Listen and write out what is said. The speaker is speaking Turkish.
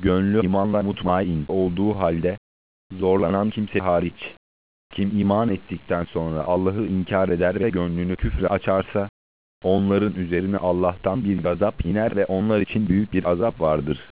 gönlü imanla mutmain olduğu halde, zorlanan kimse hariç, kim iman ettikten sonra Allah'ı inkar eder ve gönlünü küfre açarsa, onların üzerine Allah'tan bir gazap iner ve onlar için büyük bir azap vardır.